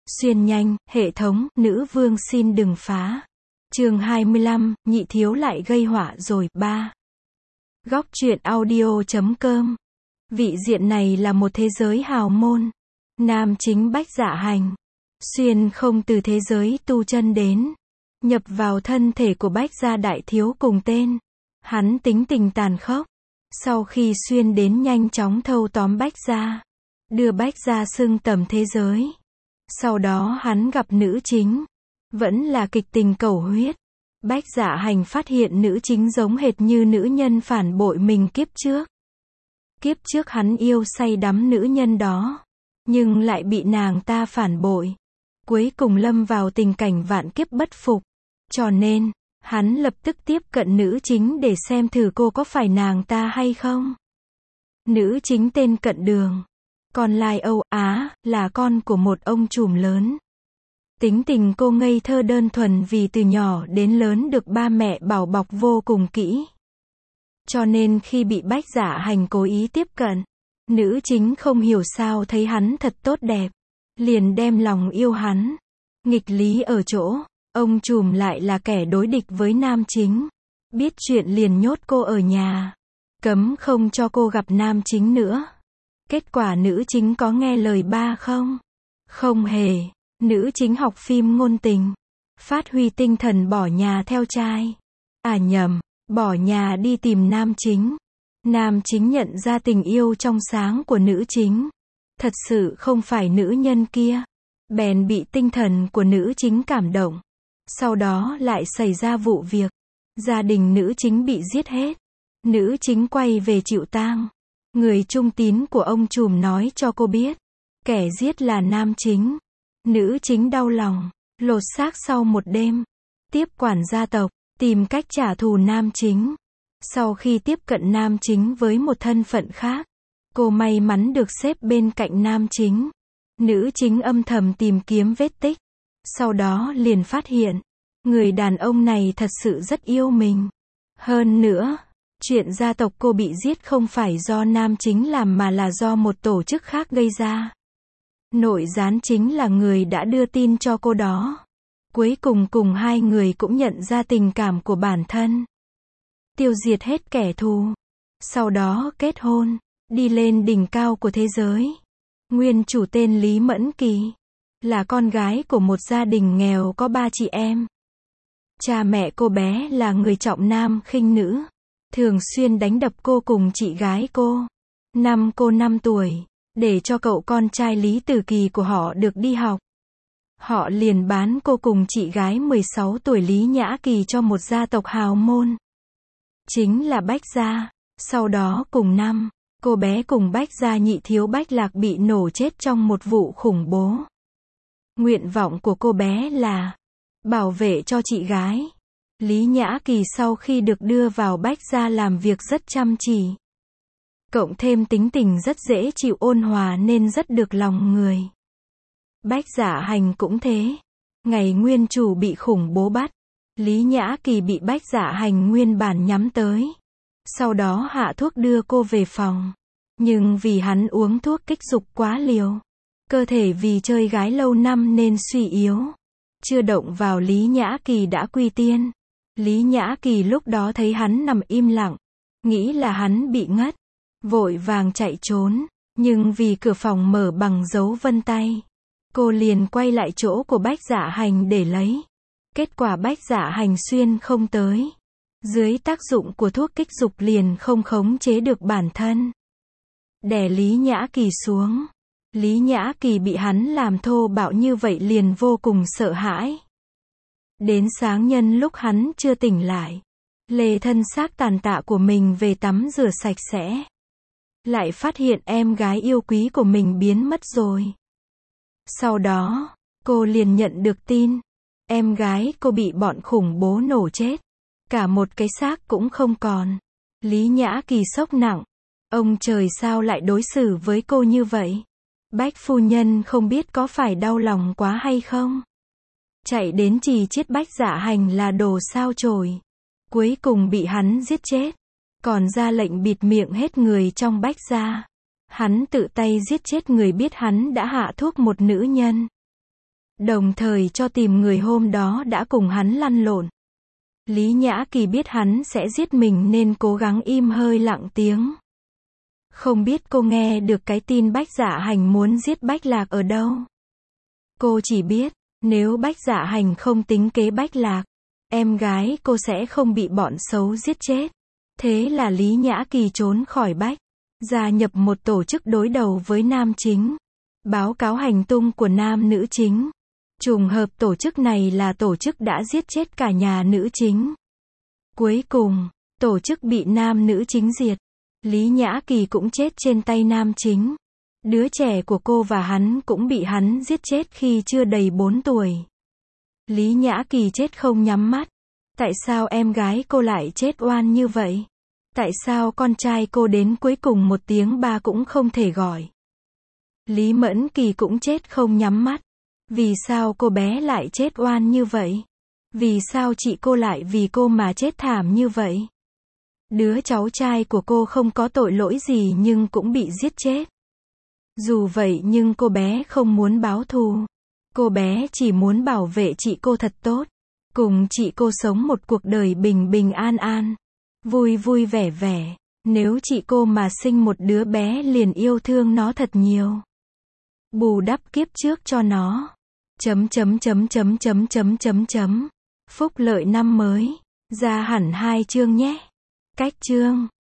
Xuyên nhanh, hệ thống, nữ vương xin đừng phá. Chương 25, nhị thiếu lại gây họa rồi, 3. Góc truyện audio.com. Vị diện này là một thế giới hào môn. Nam chính Bách Dạ Hành. Xuyên không từ thế giới tu chân đến. Nhập vào thân thể của Bách Gia đại thiếu cùng tên. Hắn tính tình tàn khốc. Sau khi xuyên đến nhanh chóng thâu tóm Bách Gia. Đưa Bách Gia xưng tầm thế giới. Sau đó hắn gặp nữ chính. Vẫn là kịch tình cầu huyết. Bách Dạ Hành phát hiện nữ chính giống hệt như nữ nhân phản bội mình kiếp trước. Kiếp trước hắn yêu say đắm nữ nhân đó. Nhưng lại bị nàng ta phản bội. Cuối cùng lâm vào tình cảnh vạn kiếp bất phục. Cho nên, hắn lập tức tiếp cận nữ chính để xem thử cô có phải nàng ta hay không. Nữ chính tên Cận Đường. Con lai Âu Á, là con của một ông trùm lớn. Tính tình cô ngây thơ đơn thuần vì từ nhỏ đến lớn được ba mẹ bảo bọc vô cùng kỹ. Cho nên khi bị Bách Dạ Hành cố ý tiếp cận, nữ chính không hiểu sao thấy hắn thật tốt đẹp. Liền đem lòng yêu hắn. Nghịch lý ở chỗ, ông trùm lại là kẻ đối địch với nam chính. Biết chuyện liền nhốt cô ở nhà. Cấm không cho cô gặp nam chính nữa. Kết quả nữ chính có nghe lời ba không? Không hề. Nữ chính học phim ngôn tình. Phát huy tinh thần bỏ nhà theo trai. À nhầm, bỏ nhà đi tìm nam chính. Nam chính nhận ra tình yêu trong sáng của nữ chính. Thật sự không phải nữ nhân kia. Bèn bị tinh thần của nữ chính cảm động. Sau đó lại xảy ra vụ việc. Gia đình nữ chính bị giết hết. Nữ chính quay về chịu tang. Người trung tín của ông trùm nói cho cô biết. Kẻ giết là nam chính. Nữ chính đau lòng. Lột xác sau một đêm. Tiếp quản gia tộc. Tìm cách trả thù nam chính. Sau khi tiếp cận nam chính với một thân phận khác. Cô may mắn được xếp bên cạnh nam chính. Nữ chính âm thầm tìm kiếm vết tích. Sau đó liền phát hiện. Người đàn ông này thật sự rất yêu mình. Hơn nữa, chuyện gia tộc cô bị giết không phải do nam chính làm mà là do một tổ chức khác gây ra. Nội gián chính là người đã đưa tin cho cô đó. Cuối cùng hai người cũng nhận ra tình cảm của bản thân. Tiêu diệt hết kẻ thù. Sau đó kết hôn. Đi lên đỉnh cao của thế giới. Nguyên chủ tên Lý Mẫn Kỳ. Là con gái của một gia đình nghèo có 3 chị em. Cha mẹ cô bé là người trọng nam khinh nữ. Thường xuyên đánh đập cô cùng chị gái cô. Năm cô 5 tuổi. Để cho cậu con trai Lý Tử Kỳ của họ được đi học. Họ liền bán cô cùng chị gái 16 tuổi Lý Nhã Kỳ cho một gia tộc hào môn. Chính là Bách Gia. Sau đó cùng năm, cô bé cùng Bách Gia nhị thiếu Bách Lạc bị nổ chết trong một vụ khủng bố. Nguyện vọng của cô bé là bảo vệ cho chị gái. Lý Nhã Kỳ sau khi được đưa vào Bách Gia làm việc rất chăm chỉ. Cộng thêm tính tình rất dễ chịu ôn hòa nên rất được lòng người. Bách Dạ Hành cũng thế. Ngày nguyên chủ bị khủng bố bắt. Lý Nhã Kỳ bị Bách Dạ Hành nguyên bản nhắm tới. Sau đó hạ thuốc đưa cô về phòng. Nhưng vì hắn uống thuốc kích dục quá liều. Cơ thể vì chơi gái lâu năm nên suy yếu. Chưa động vào Lý Nhã Kỳ đã quy tiên. Lý Nhã Kỳ lúc đó thấy hắn nằm im lặng. Nghĩ là hắn bị ngất. Vội vàng chạy trốn. Nhưng vì cửa phòng mở bằng dấu vân tay. Cô liền quay lại chỗ của Bách Dạ Hành để lấy. Kết quả Bách Dạ Hành xuyên không tới. Dưới tác dụng của thuốc kích dục liền không khống chế được bản thân. Đè Lý Nhã Kỳ xuống. Lý Nhã Kỳ bị hắn làm thô bạo như vậy liền vô cùng sợ hãi. Đến sáng nhân lúc hắn chưa tỉnh lại. Lê thân xác tàn tạ của mình về tắm rửa sạch sẽ. Lại phát hiện em gái yêu quý của mình biến mất rồi. Sau đó, cô liền nhận được tin. Em gái cô bị bọn khủng bố nổ chết. Cả một cái xác cũng không còn. Lý Nhã Kỳ sốc nặng. Ông trời sao lại đối xử với cô như vậy? Bách phu nhân không biết có phải đau lòng quá hay không? Chạy đến chì chiết Bách Dạ Hành là đồ sao chổi. Cuối cùng bị hắn giết chết. Còn ra lệnh bịt miệng hết người trong Bách Gia. Hắn tự tay giết chết người biết hắn đã hạ thuốc một nữ nhân. Đồng thời cho tìm người hôm đó đã cùng hắn lăn lộn. Lý Nhã Kỳ biết hắn sẽ giết mình nên cố gắng im hơi lặng tiếng. Không biết cô nghe được cái tin Bách Dạ Hành muốn giết Bách Lạc ở đâu. Cô chỉ biết, nếu Bách Dạ Hành không tính kế Bách Lạc, em gái cô sẽ không bị bọn xấu giết chết. Thế là Lý Nhã Kỳ trốn khỏi Bách, gia nhập một tổ chức đối đầu với nam chính. Báo cáo hành tung của nam nữ chính. Trùng hợp tổ chức này là tổ chức đã giết chết cả nhà nữ chính. Cuối cùng, tổ chức bị nam nữ chính diệt. Lý Nhã Kỳ cũng chết trên tay nam chính. Đứa trẻ của cô và hắn cũng bị hắn giết chết khi chưa đầy 4 tuổi. Lý Nhã Kỳ chết không nhắm mắt. Tại sao em gái cô lại chết oan như vậy? Tại sao con trai cô đến cuối cùng một tiếng ba cũng không thể gọi? Lý Mẫn Kỳ cũng chết không nhắm mắt. Vì sao cô bé lại chết oan như vậy? Vì sao chị cô lại vì cô mà chết thảm như vậy? Đứa cháu trai của cô không có tội lỗi gì nhưng cũng bị giết chết. Dù vậy nhưng cô bé không muốn báo thù. Cô bé chỉ muốn bảo vệ chị cô thật tốt. Cùng chị cô sống một cuộc đời bình bình an an. Vui vui vẻ vẻ. Nếu chị cô mà sinh một đứa bé liền yêu thương nó thật nhiều. Bù đắp kiếp trước cho nó. Phúc lợi năm mới. Ra hẳn 2 chương nhé. Cách chương